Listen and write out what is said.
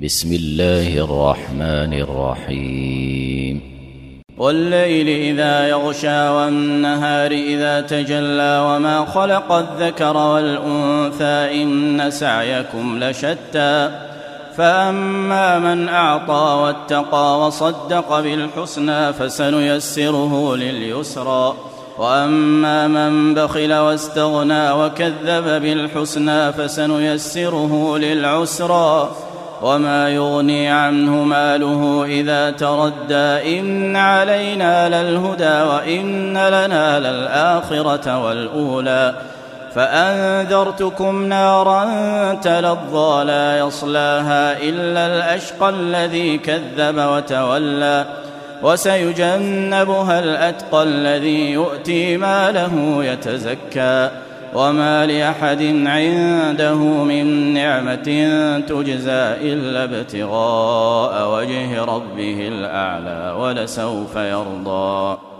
بسم الله الرحمن الرحيم والليل إذا يغشى والنهار إذا تجلى وما خلق الذكر والأنثى إن سعيكم لشتى فأما من أعطى واتقى وصدق بالحسنى فسنيسره لليسرى وأما من بخل واستغنى وكذب بالحسنى فسنيسره للعسرى وما يغني عنه ماله إذا تردى إن علينا للهدى وإن لنا للآخرة والأولى فأنذرتكم نارا تلظى لا يصلاها إلا الأشقى الذي كذب وتولى وسيجنبها الأتقى الذي يؤتي ماله يتزكى وما لأحد عنده من نعمة تجزى إلا ابتغاء وجه ربه الأعلى ولسوف يرضى.